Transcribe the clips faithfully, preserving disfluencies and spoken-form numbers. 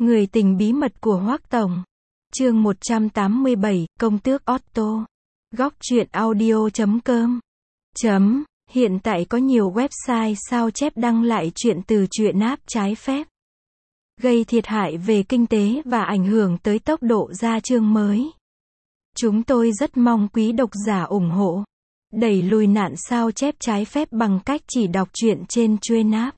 Người tình bí mật của Hoắc Tổng. Chương một trăm tám mươi bảy, Công tước Otto. Góc truyện audio chấm com. Chấm. Hiện tại có nhiều website sao chép đăng lại chuyện từ truyện app trái phép, gây thiệt hại về kinh tế và ảnh hưởng tới tốc độ ra chương mới. Chúng tôi rất mong quý độc giả ủng hộ, đẩy lùi nạn sao chép trái phép bằng cách chỉ đọc truyện trên truyện app.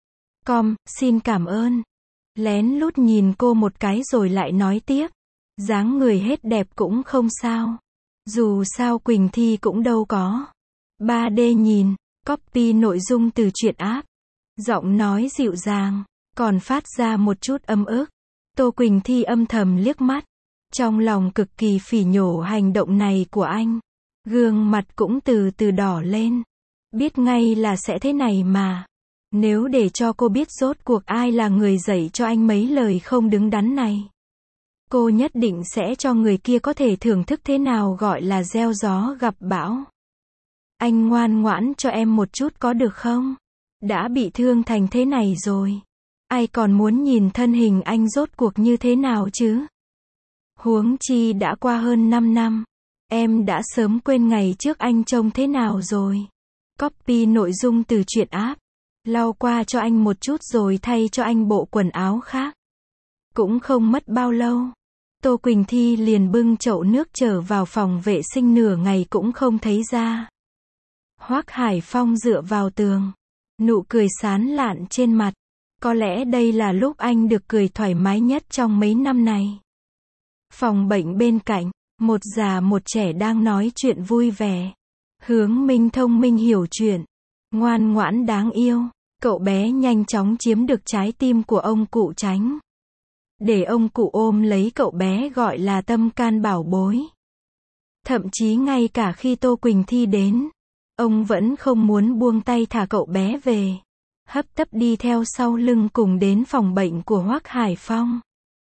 Com, xin cảm ơn. Lén lút nhìn cô một cái rồi lại nói tiếp. Dáng người hết đẹp cũng không sao. Dù sao Quỳnh Thi cũng đâu có. ba D nhìn, copy nội dung từ truyện app. Giọng nói dịu dàng, còn phát ra một chút ấm ức. Tô Quỳnh Thi âm thầm liếc mắt. Trong lòng cực kỳ phỉ nhổ hành động này của anh. Gương mặt cũng từ từ đỏ lên. Biết ngay là sẽ thế này mà. Nếu để cho cô biết rốt cuộc ai là người dạy cho anh mấy lời không đứng đắn này, cô nhất định sẽ cho người kia có thể thưởng thức thế nào gọi là gieo gió gặp bão. Anh ngoan ngoãn cho em một chút có được không? Đã bị thương thành thế này rồi, ai còn muốn nhìn thân hình anh rốt cuộc như thế nào chứ? Huống chi đã qua hơn năm năm, em đã sớm quên ngày trước anh trông thế nào rồi. Copy nội dung từ truyện app, lau qua cho anh một chút rồi thay cho anh bộ quần áo khác. Cũng không mất bao lâu, Tô Quỳnh Thi liền bưng chậu nước trở vào phòng vệ sinh, nửa ngày cũng không thấy ra. Hoắc Hải Phong dựa vào tường, nụ cười sán lạn trên mặt. Có lẽ đây là lúc anh được cười thoải mái nhất trong mấy năm này. Phòng bệnh bên cạnh, một già một trẻ đang nói chuyện vui vẻ. Hướng Minh thông minh hiểu chuyện, ngoan ngoãn đáng yêu. Cậu bé nhanh chóng chiếm được trái tim của ông cụ Tránh. Để ông cụ ôm lấy cậu bé gọi là tâm can bảo bối. Thậm chí ngay cả khi Tô Quỳnh Thi đến, ông vẫn không muốn buông tay thả cậu bé về. Hấp tấp đi theo sau lưng cùng đến phòng bệnh của Hoắc Hải Phong.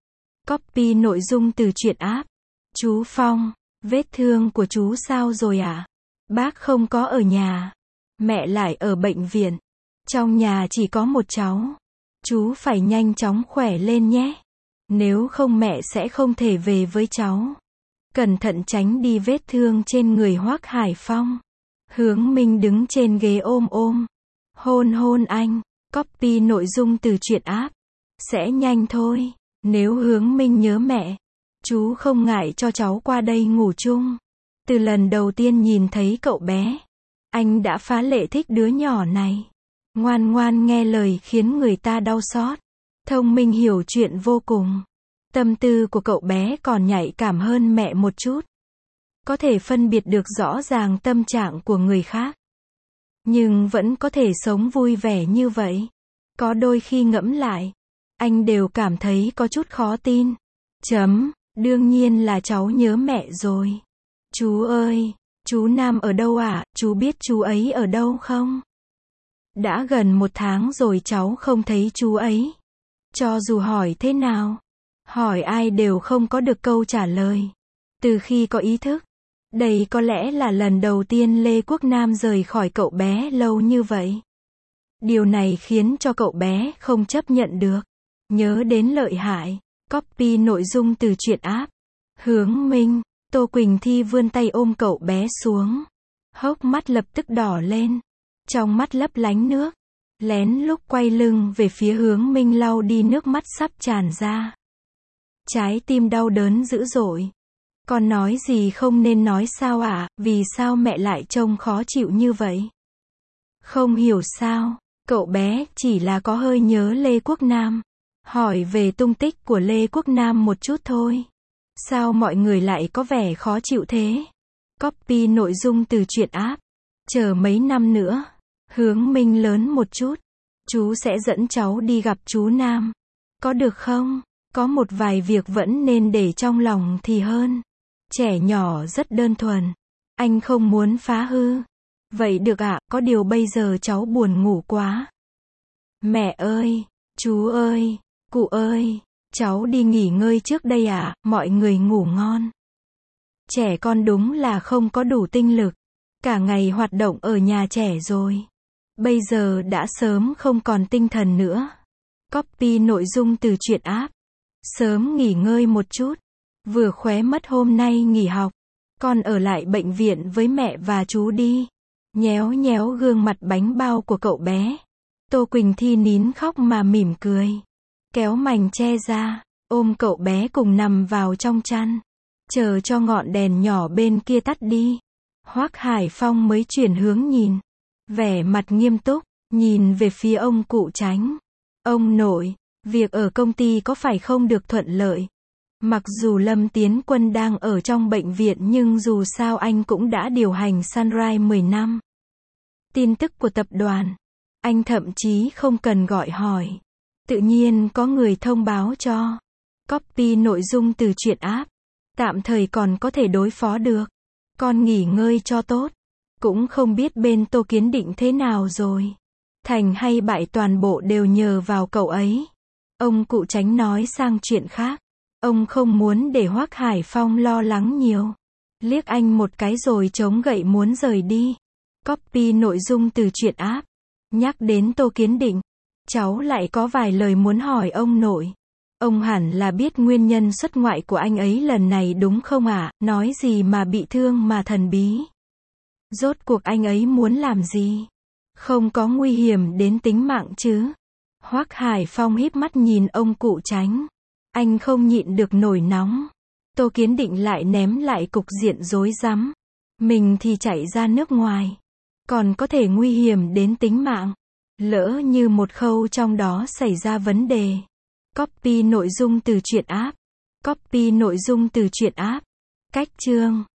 Copy nội dung từ truyện app. Chú Phong, vết thương của chú sao rồi ạ? À? Bác không có ở nhà, mẹ lại ở bệnh viện. Trong nhà chỉ có một cháu. Chú phải nhanh chóng khỏe lên nhé. Nếu không mẹ sẽ không thể về với cháu. Cẩn thận tránh đi vết thương trên người Hoắc Hải Phong. Hướng Minh đứng trên ghế ôm ôm. Hôn hôn anh. Copy nội dung từ truyện app. Sẽ nhanh thôi. Nếu Hướng Minh nhớ mẹ, chú không ngại cho cháu qua đây ngủ chung. Từ lần đầu tiên nhìn thấy cậu bé, anh đã phá lệ thích đứa nhỏ này. Ngoan ngoan nghe lời khiến người ta đau xót. Thông minh hiểu chuyện vô cùng. Tâm tư của cậu bé còn nhạy cảm hơn mẹ một chút. Có thể phân biệt được rõ ràng tâm trạng của người khác. Nhưng vẫn có thể sống vui vẻ như vậy. Có đôi khi ngẫm lại, anh đều cảm thấy có chút khó tin. Chấm, đương nhiên là cháu nhớ mẹ rồi. Chú ơi, chú Nam ở đâu ạ? À? Chú biết chú ấy ở đâu không? Đã gần một tháng rồi cháu không thấy chú ấy. Cho dù hỏi thế nào, hỏi ai đều không có được câu trả lời. Từ khi có ý thức, đây có lẽ là lần đầu tiên Lê Quốc Nam rời khỏi cậu bé lâu như vậy. Điều này khiến cho cậu bé không chấp nhận được. Nhớ đến lợi hại. Copy nội dung từ truyện app. Hướng Minh, Tô Quỳnh Thi vươn tay ôm cậu bé xuống. Hốc mắt lập tức đỏ lên. Trong mắt lấp lánh nước. Lén lúc quay lưng về phía Hướng Minh lau đi nước mắt sắp tràn ra. Trái tim đau đớn dữ dội. Con nói gì không nên nói sao ạ? À? Vì sao mẹ lại trông khó chịu như vậy? Không hiểu sao, cậu bé chỉ là có hơi nhớ Lê Quốc Nam. Hỏi về tung tích của Lê Quốc Nam một chút thôi. Sao mọi người lại có vẻ khó chịu thế? Copy nội dung từ truyện app. Chờ mấy năm nữa, Hướng Minh lớn một chút, chú sẽ dẫn cháu đi gặp chú Nam. Có được không? Có một vài việc vẫn nên để trong lòng thì hơn. Trẻ nhỏ rất đơn thuần. Anh không muốn phá hư. Vậy được ạ, à, có điều bây giờ cháu buồn ngủ quá. Mẹ ơi, chú ơi, cụ ơi, cháu đi nghỉ ngơi trước đây ạ, à, mọi người ngủ ngon. Trẻ con đúng là không có đủ tinh lực. Cả ngày hoạt động ở nhà trẻ rồi. Bây giờ đã sớm không còn tinh thần nữa. Copy nội dung từ truyện app. Sớm nghỉ ngơi một chút. Vừa khóe mất hôm nay nghỉ học. Con ở lại bệnh viện với mẹ và chú đi. Nhéo nhéo gương mặt bánh bao của cậu bé. Tô Quỳnh Thi nín khóc mà mỉm cười. Kéo mành che ra, ôm cậu bé cùng nằm vào trong chăn. Chờ cho ngọn đèn nhỏ bên kia tắt đi. Hoắc Hải Phong mới chuyển hướng nhìn. Vẻ mặt nghiêm túc, nhìn về phía ông cụ Chánh. Ông nội, việc ở công ty có phải không được thuận lợi? Mặc dù Lâm Tiến Quân đang ở trong bệnh viện nhưng dù sao anh cũng đã điều hành Sunrise mười năm. Tin tức của tập đoàn, anh thậm chí không cần gọi hỏi. Tự nhiên có người thông báo cho. Copy nội dung từ truyện app. Tạm thời còn có thể đối phó được. Con nghỉ ngơi cho tốt. Cũng không biết bên Tô Kiến Định thế nào rồi. Thành hay bại toàn bộ đều nhờ vào cậu ấy. Ông cụ Chánh nói sang chuyện khác. Ông không muốn để Hoắc Hải Phong lo lắng nhiều. Liếc anh một cái rồi chống gậy muốn rời đi. Copy nội dung từ truyện app. Nhắc đến Tô Kiến Định. Cháu lại có vài lời muốn hỏi ông nội. Ông hẳn là biết nguyên nhân xuất ngoại của anh ấy lần này đúng không ạ? À? Nói gì mà bị thương mà thần bí. Rốt cuộc anh ấy muốn làm gì? Không có nguy hiểm đến tính mạng chứ? Hoắc Hải Phong híp mắt nhìn ông cụ Chánh. Anh không nhịn được nổi nóng. Tô Kiến Định lại ném lại cục diện rối rắm. Mình thì chạy ra nước ngoài. Còn có thể nguy hiểm đến tính mạng. Lỡ như một khâu trong đó xảy ra vấn đề. Copy nội dung từ truyện app. Copy nội dung từ truyện app. Cách chương